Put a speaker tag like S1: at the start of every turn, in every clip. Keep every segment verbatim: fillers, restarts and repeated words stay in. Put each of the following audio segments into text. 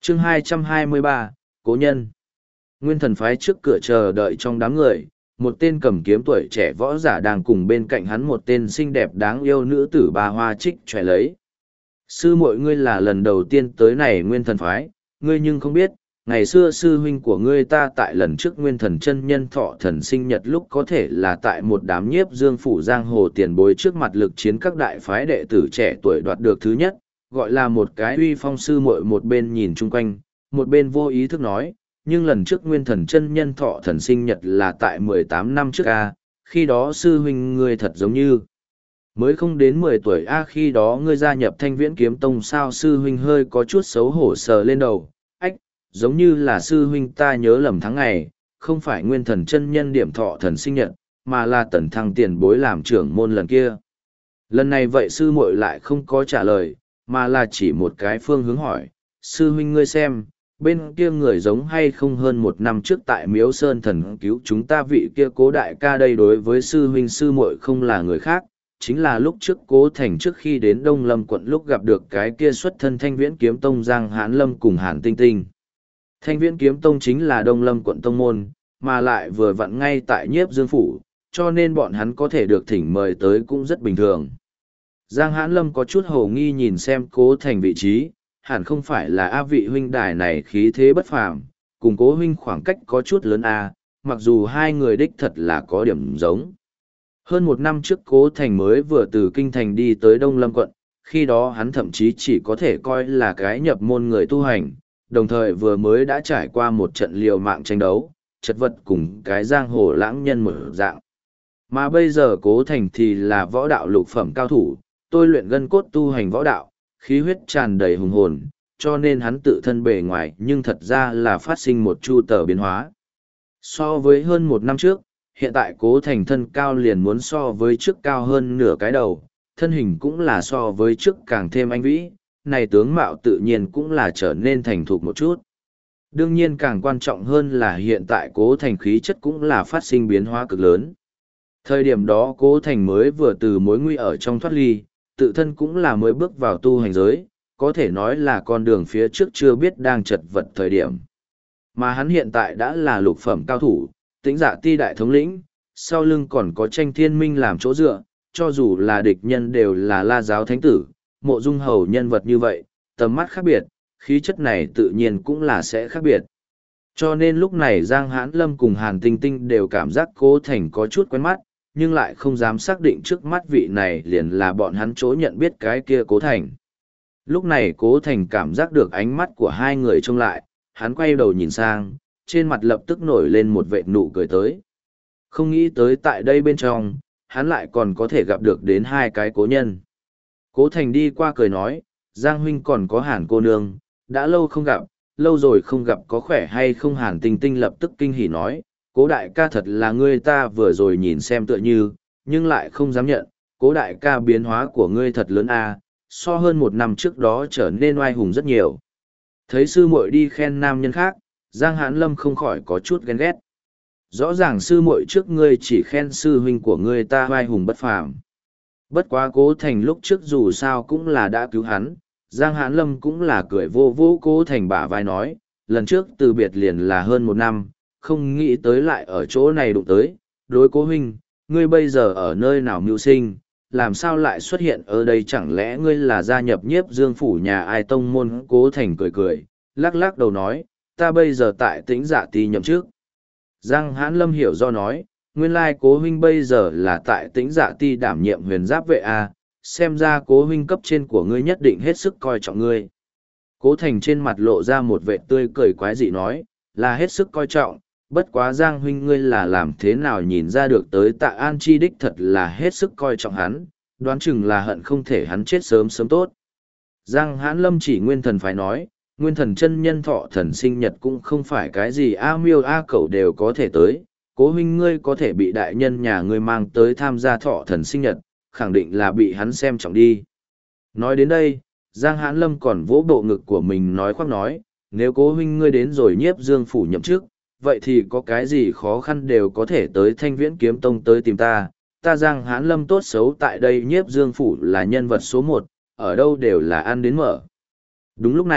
S1: chương hai trăm hai mươi ba, Cố Nhân. Nguyên Thần phái trước cửa chờ đợi trong đám người, một tên cầm kiếm tuổi trẻ võ giả đang cùng bên cạnh hắn một tên xinh đẹp đáng yêu nữ tử Ba Hoa Trích chòe lấy. Sư muội ngươi là lần đầu tiên tới này Nguyên Thần phái, ngươi nhưng không biết, ngày xưa sư huynh của ngươi ta tại lần trước Nguyên Thần chân nhân thọ thần sinh nhật lúc có thể là tại một đám nhiếp dương phủ giang hồ tiền bối trước mặt lực chiến các đại phái đệ tử trẻ tuổi đoạt được thứ nhất, gọi là một cái uy phong. Sư muội một bên nhìn chung quanh, một bên vô ý thức nói, nhưng lần trước Nguyên Thần chân nhân thọ thần sinh nhật là tại mười tám năm trước a, khi đó sư huynh ngươi thật giống như mới không đến mười tuổi a, khi đó ngươi gia nhập Thanh Viễn Kiếm Tông sao? Sư huynh hơi có chút xấu hổ sờ lên đầu, ách, giống như là sư huynh ta nhớ lầm tháng ngày, không phải Nguyên Thần chân nhân điểm thọ thần sinh nhật, mà là Tần Thăng tiền bối làm trưởng môn lần kia. Lần này vậy sư muội lại không có trả lời, mà là chỉ một cái phương hướng hỏi, sư huynh ngươi xem, bên kia người giống hay không hơn một năm trước tại Miếu Sơn thần cứu chúng ta vị kia Cố đại ca đây? Đối với sư huynh sư muội không là người khác, chính là lúc trước Cố Thành trước khi đến Đông Lâm quận lúc gặp được cái kia xuất thân Thanh Viễn Kiếm Tông Giang Hãn Lâm cùng Hàn Tinh Tinh. Thanh Viễn Kiếm Tông chính là Đông Lâm quận tông môn, mà lại vừa vặn ngay tại Nhiếp Dương phủ, cho nên bọn hắn có thể được thỉnh mời tới cũng rất bình thường. Giang Hãn Lâm có chút hồ nghi nhìn xem Cố Thành vị trí, hẳn không phải là A vị huynh đài này khí thế bất phàm, cùng Cố huynh khoảng cách có chút lớn a, mặc dù hai người đích thật là có điểm giống. Hơn một năm trước Cố Thành mới vừa từ Kinh Thành đi tới Đông Lâm quận, khi đó hắn thậm chí chỉ có thể coi là cái nhập môn người tu hành, đồng thời vừa mới đã trải qua một trận liều mạng tranh đấu, chật vật cùng cái giang hồ lãng nhân một dạng. Mà bây giờ Cố Thành thì là võ đạo lục phẩm cao thủ, tôi luyện gân cốt tu hành võ đạo, khí huyết tràn đầy hùng hồn, cho nên hắn tự thân bề ngoài nhưng thật ra là phát sinh một chu tờ biến hóa. So với hơn một năm trước, hiện tại Cố Thành thân cao liền muốn so với trước cao hơn nửa cái đầu, thân hình cũng là so với trước càng thêm anh vĩ, này tướng mạo tự nhiên cũng là trở nên thành thục một chút. Đương nhiên càng quan trọng hơn là hiện tại Cố Thành khí chất cũng là phát sinh biến hóa cực lớn. Thời điểm đó Cố Thành mới vừa từ mối nguy ở trong thoát ly, tự thân cũng là mới bước vào tu hành giới, có thể nói là con đường phía trước chưa biết đang chật vật thời điểm. Mà hắn hiện tại đã là lục phẩm cao thủ, Tĩnh Dạ Ti đại thống lĩnh, sau lưng còn có Tranh Thiên Minh làm chỗ dựa, cho dù là địch nhân đều là La giáo thánh tử, Mộ Dung Hầu nhân vật như vậy, tầm mắt khác biệt, khí chất này tự nhiên cũng là sẽ khác biệt. Cho nên lúc này Giang Hãn Lâm cùng Hàn Tinh Tinh đều cảm giác Cố Thành có chút quen mắt, nhưng lại không dám xác định trước mắt vị này liền là bọn hắn chỗ nhận biết cái kia Cố Thành. Lúc này Cố Thành cảm giác được ánh mắt của hai người trông lại, hắn quay đầu nhìn sang, trên mặt lập tức nổi lên một vệt nụ cười tới. Không nghĩ tới tại đây bên trong, hắn lại còn có thể gặp được đến hai cái cố nhân. Cố Thành đi qua cười nói, Giang huynh còn có Hàn cô nương, đã lâu không gặp, lâu rồi không gặp có khỏe hay không? Hàn Tinh Tinh lập tức kinh hỉ nói, Cố đại ca thật là ngươi ta vừa rồi nhìn xem tựa như, nhưng lại không dám nhận, Cố đại ca biến hóa của ngươi thật lớn a, so hơn một năm trước đó trở nên oai hùng rất nhiều. Thấy sư muội đi khen nam nhân khác, Giang Hãn Lâm không khỏi có chút ghen ghét. Rõ ràng sư muội trước ngươi chỉ khen sư huynh của ngươi ta oai hùng bất phàm. Bất quá Cố Thành lúc trước dù sao cũng là đã cứu hắn, Giang Hãn Lâm cũng là cười vô vô Cố Thành bả vai nói, lần trước từ biệt liền là hơn một năm, không nghĩ tới lại ở chỗ này đụng tới. Đối Cố huynh, ngươi bây giờ ở nơi nào mưu sinh, làm sao lại xuất hiện ở đây? Chẳng lẽ ngươi là gia nhập Nhiếp Dương phủ nhà ai tông môn? Cố Thành cười cười, lắc lắc đầu nói, ta bây giờ tại Tĩnh Dạ Ti nhậm chức. Giang Hãn Lâm hiểu do nói, nguyên lai Cố huynh bây giờ là tại Tĩnh Dạ Ti đảm nhiệm huyền giáp vệ a, xem ra Cố huynh cấp trên của ngươi nhất định hết sức coi trọng ngươi. Cố Thành trên mặt lộ ra một vẻ tươi cười quái dị nói, là hết sức coi trọng, bất quá Giang huynh ngươi là làm thế nào nhìn ra được tới Tạ An chi đích thật là hết sức coi trọng hắn, đoán chừng là hận không thể hắn chết sớm sớm tốt. Giang Hãn Lâm chỉ Nguyên Thần phải nói, Nguyên Thần chân nhân thọ thần sinh nhật cũng không phải cái gì a miêu a cẩu đều có thể tới, Cố huynh ngươi có thể bị đại nhân nhà ngươi mang tới tham gia thọ thần sinh nhật, khẳng định là bị hắn xem trọng đi. Nói đến đây, Giang Hãn Lâm còn vỗ bộ ngực của mình nói khoác nói, nếu Cố huynh ngươi đến rồi Nhiếp Dương phủ nhậm chức, vậy thì có cái gì khó khăn đều có thể tới Thanh Viễn Kiếm Tông tới tìm ta, ta Giang Hãn Lâm tốt xấu tại đây Nhiếp Dương phủ là nhân vật số một, ở đâu đều là ăn đến mở. Đúng lúc này,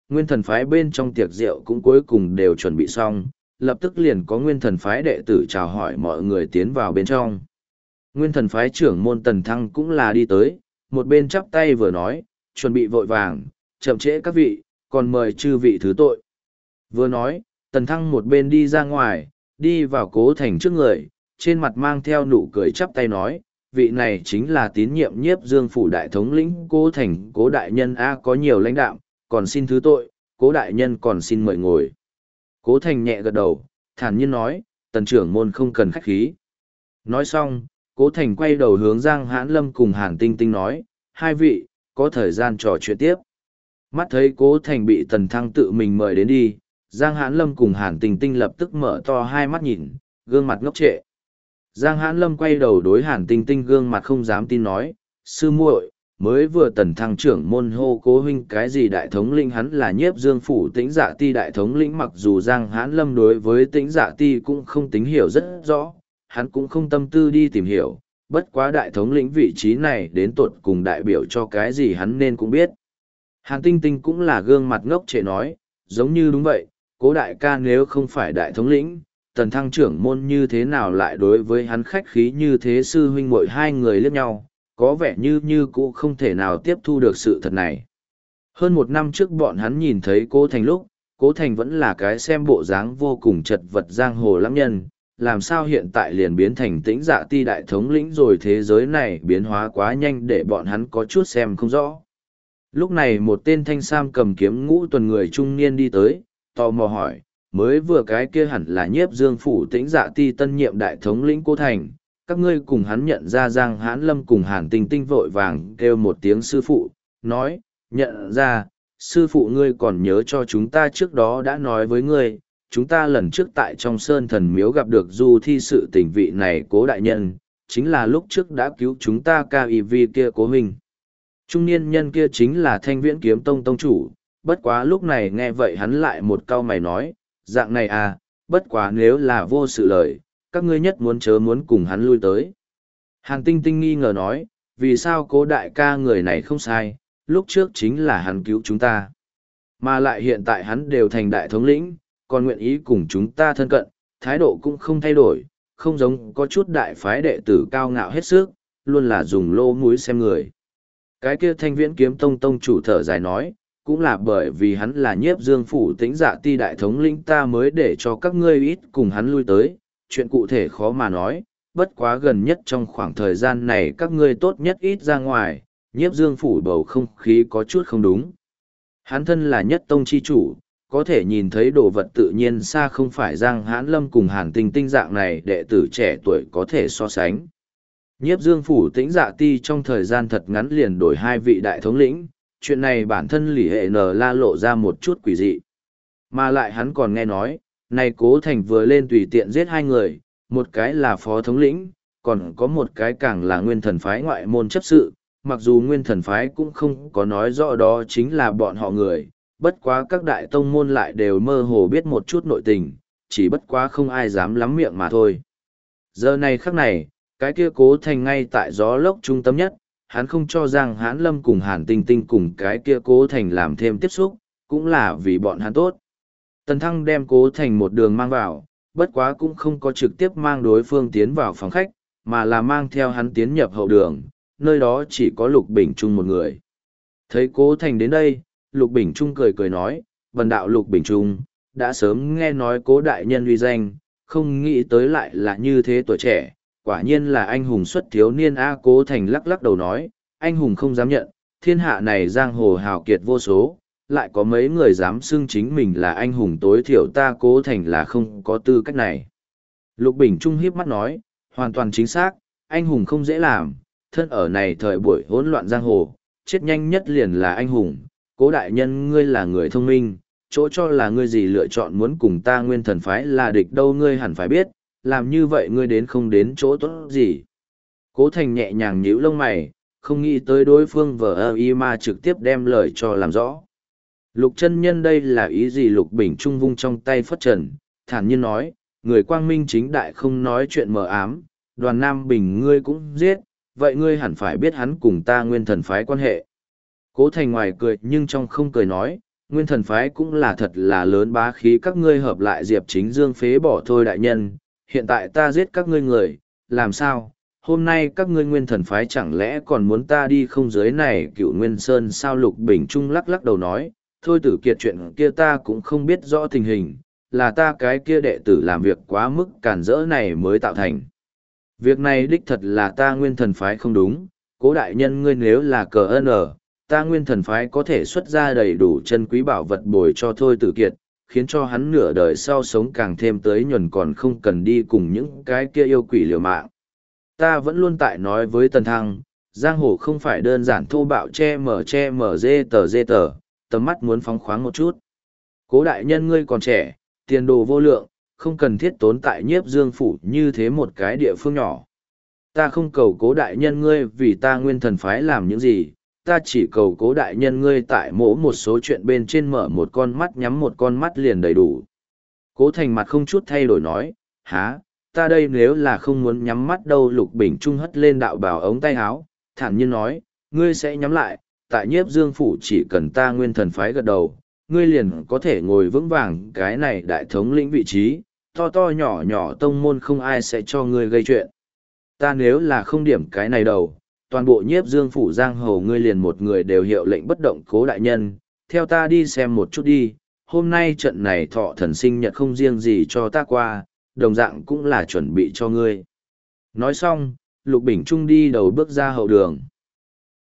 S1: nguyên thần phái bên trong tiệc rượu cũng cuối cùng đều chuẩn bị xong, lập tức liền có nguyên thần phái đệ tử chào hỏi mọi người tiến vào bên trong. Nguyên thần phái trưởng môn Tần Thăng cũng là đi tới, một bên chắp tay vừa nói, chuẩn bị vội vàng, chậm trễ các vị, còn mời chư vị thứ tội. Vừa nói, Tần Thăng một bên đi ra ngoài, đi vào Cố Thành trước người, trên mặt mang theo nụ cười chắp tay nói, vị này chính là tín nhiệm nhiếp dương phủ đại thống lĩnh Cố Thành. Cố đại nhân A có nhiều lãnh đạo, còn xin thứ tội, Cố đại nhân còn xin mời ngồi. Cố Thành nhẹ gật đầu, thản nhiên nói, Tần trưởng môn không cần khách khí. Nói xong, Cố Thành quay đầu hướng Giang Hãn Lâm cùng Hàn Tinh Tinh nói, hai vị, có thời gian trò chuyện tiếp. Mắt thấy Cố Thành bị Tần Thăng tự mình mời đến đi, Giang Hãn Lâm cùng Hàn Tinh Tinh lập tức mở to hai mắt nhìn, gương mặt ngốc trệ. Giang Hãn Lâm quay đầu đối Hàn Tinh Tinh gương mặt không dám tin nói, sư muội, mới vừa Tần Thăng trưởng môn hô Cố huynh cái gì đại thống lĩnh, hắn là nhiếp dương phủ Tĩnh Dạ Ti đại thống lĩnh. Mặc dù Giang Hãn Lâm đối với Tĩnh Dạ Ti cũng không tính hiểu rất rõ, hắn cũng không tâm tư đi tìm hiểu, bất quá đại thống lĩnh vị trí này đến tột cùng đại biểu cho cái gì hắn nên cũng biết. Hàn Tinh Tinh cũng là gương mặt ngốc trệ nói, giống như đúng vậy, Cố đại ca nếu không phải đại thống lĩnh, Tần Thăng trưởng môn như thế nào lại đối với hắn khách khí như thế. Sư huynh muội hai người liếc nhau, có vẻ như như cũ không thể nào tiếp thu được sự thật này. Hơn một năm trước bọn hắn nhìn thấy Cố Thành lúc, Cố Thành vẫn là cái xem bộ dáng vô cùng chật vật giang hồ lãng nhân, làm sao hiện tại liền biến thành Tĩnh Dạ Ti đại thống lĩnh rồi. Thế giới này biến hóa quá nhanh để bọn hắn có chút xem không rõ. Lúc này một tên thanh sam cầm kiếm ngũ tuần người trung niên đi tới, tò mò hỏi, mới vừa cái kia hẳn là nhiếp dương phủ Tĩnh Dạ Ti tân nhiệm đại thống lĩnh Cố Thành, các ngươi cùng hắn nhận ra. Giang Hãn Lâm cùng Hàn Tinh Tinh vội vàng kêu một tiếng sư phụ, nói, nhận ra, sư phụ ngươi còn nhớ cho chúng ta trước đó đã nói với ngươi, chúng ta lần trước tại trong sơn thần miếu gặp được du thi sự tình. Vị này Cố đại nhân, chính là lúc trước đã cứu chúng ta ca y vi kia Cố huynh. Trung niên nhân kia chính là Thanh Viễn Kiếm Tông tông chủ, bất quá lúc này nghe vậy hắn lại một câu mày nói, dạng này à, bất quá nếu là vô sự lời, các ngươi nhất muốn chớ muốn cùng hắn lui tới. Hàn Tinh Tinh nghi ngờ nói, vì sao Cố đại ca người này không sai, lúc trước chính là hắn cứu chúng ta. Mà lại hiện tại hắn đều thành đại thống lĩnh, còn nguyện ý cùng chúng ta thân cận, thái độ cũng không thay đổi, không giống có chút đại phái đệ tử cao ngạo hết sức, luôn là dùng lô mũi xem người. Cái kia Thanh Viễn Kiếm Tông tông chủ thở dài nói, cũng là bởi vì hắn là nhiếp dương phủ Tĩnh Dạ Ti đại thống lĩnh ta mới để cho các ngươi ít cùng hắn lui tới, chuyện cụ thể khó mà nói, bất quá gần nhất trong khoảng thời gian này các ngươi tốt nhất ít ra ngoài, nhiếp dương phủ bầu không khí có chút không đúng. Hắn thân là nhất tông chi chủ, có thể nhìn thấy đồ vật tự nhiên xa không phải Giang Hãn Lâm cùng Hàn Tinh Tinh dạng này đệ tử trẻ tuổi có thể so sánh. Nhiếp dương phủ Tĩnh Dạ Ti trong thời gian thật ngắn liền đổi hai vị đại thống lĩnh, chuyện này bản thân Lý Hệ Nờ la lộ ra một chút quỷ dị. Mà lại hắn còn nghe nói, này Cố Thành vừa lên tùy tiện giết hai người, một cái là phó thống lĩnh, còn có một cái càng là nguyên thần phái ngoại môn chấp sự, mặc dù nguyên thần phái cũng không có nói rõ đó chính là bọn họ người, bất quá các đại tông môn lại đều mơ hồ biết một chút nội tình, chỉ bất quá không ai dám lắm miệng mà thôi. Giờ này khắc này, cái kia Cố Thành ngay tại gió lốc trung tâm nhất, hắn không cho Giang Hãn Lâm cùng Hàn Tinh Tinh cùng cái kia Cố Thành làm thêm tiếp xúc, cũng là vì bọn hắn tốt. Tần Thăng đem Cố Thành một đường mang vào, bất quá cũng không có trực tiếp mang đối phương tiến vào phòng khách, mà là mang theo hắn tiến nhập hậu đường, nơi đó chỉ có Lục Bình Trung một người. Thấy Cố Thành đến đây, Lục Bình Trung cười cười nói, bần đạo Lục Bình Trung, đã sớm nghe nói Cố đại nhân uy danh, không nghĩ tới lại là như thế tuổi trẻ, quả nhiên là anh hùng xuất thiếu niên. A. Cố Thành lắc lắc đầu nói, anh hùng không dám nhận, thiên hạ này giang hồ hào kiệt vô số, lại có mấy người dám xưng chính mình là anh hùng, tối thiểu ta Cố Thành là không có tư cách này. Lục Bình Trung hiếp mắt nói, hoàn toàn chính xác, anh hùng không dễ làm, thân ở này thời buổi hỗn loạn giang hồ, chết nhanh nhất liền là anh hùng. Cố đại nhân ngươi là người thông minh, chỗ cho là ngươi gì lựa chọn muốn cùng ta nguyên thần phái là địch đâu, ngươi hẳn phải biết, làm như vậy ngươi đến không đến chỗ tốt gì. Cố Thành nhẹ nhàng nhíu lông mày, không nghĩ tới đối phương vờ ơ y mà trực tiếp đem lời cho làm rõ. Lục chân nhân đây là ý gì? Lục Bình Trung vung trong tay phất trần, thản nhiên nói, người quang minh chính đại không nói chuyện mờ ám, Đoàn Nam Bình ngươi cũng giết, vậy ngươi hẳn phải biết hắn cùng ta nguyên thần phái quan hệ. Cố Thành ngoài cười nhưng trong không cười nói, nguyên thần phái cũng là thật là lớn bá khí, các ngươi hợp lại Diệp Chính Dương phế bỏ thôi đại nhân, hiện tại ta giết các ngươi người, làm sao? Hôm nay các ngươi nguyên thần phái chẳng lẽ còn muốn ta đi không? Dưới này Cựu Nguyên Sơn sao? Lục Bình Trung lắc lắc đầu nói, thôi Tử Kiệt, chuyện kia ta cũng không biết rõ tình hình, là ta cái kia đệ tử làm việc quá mức cản rỡ này mới tạo thành. Việc này đích thật là ta nguyên thần phái không đúng, Cố đại nhân ngươi nếu là cờ ân ở, ta nguyên thần phái có thể xuất ra đầy đủ chân quý bảo vật bồi cho thôi Tử Kiệt, khiến cho hắn nửa đời sau sống càng thêm tới nhuần, còn không cần đi cùng những cái kia yêu quỷ liều mạng. Ta vẫn luôn tại nói với Tần Thăng, giang hồ không phải đơn giản thô bạo che mở che mở dê tờ dê tờ, tầm mắt muốn phóng khoáng một chút. Cố đại nhân ngươi còn trẻ, tiền đồ vô lượng, không cần thiết tốn tại Nhiếp Dương phủ như thế một cái địa phương nhỏ. Ta không cầu Cố đại nhân ngươi vì ta nguyên thần phái làm những gì, ta chỉ cầu Cố đại nhân ngươi tại mỗi một số chuyện bên trên mở một con mắt nhắm một con mắt liền đầy đủ. Cố Thành mặt không chút thay đổi nói, há, ta đây nếu là không muốn nhắm mắt đâu. Lục Bình Trung hất lên đạo bào ống tay áo, thản nhiên nói, ngươi sẽ nhắm lại, tại Nhiếp Dương phủ chỉ cần ta nguyên thần phái gật đầu, ngươi liền có thể ngồi vững vàng cái này đại thống lĩnh vị trí, to to nhỏ nhỏ tông môn không ai sẽ cho ngươi gây chuyện. Ta nếu là không điểm cái này đầu, toàn bộ Nhiếp Dương phủ giang hồ ngươi liền một người đều hiệu lệnh bất động. Cố đại nhân, theo ta đi xem một chút đi, hôm nay trận này thọ thần sinh nhật không riêng gì cho ta qua, đồng dạng cũng là chuẩn bị cho ngươi. Nói xong, Lục Bình Trung đi đầu bước ra hậu đường.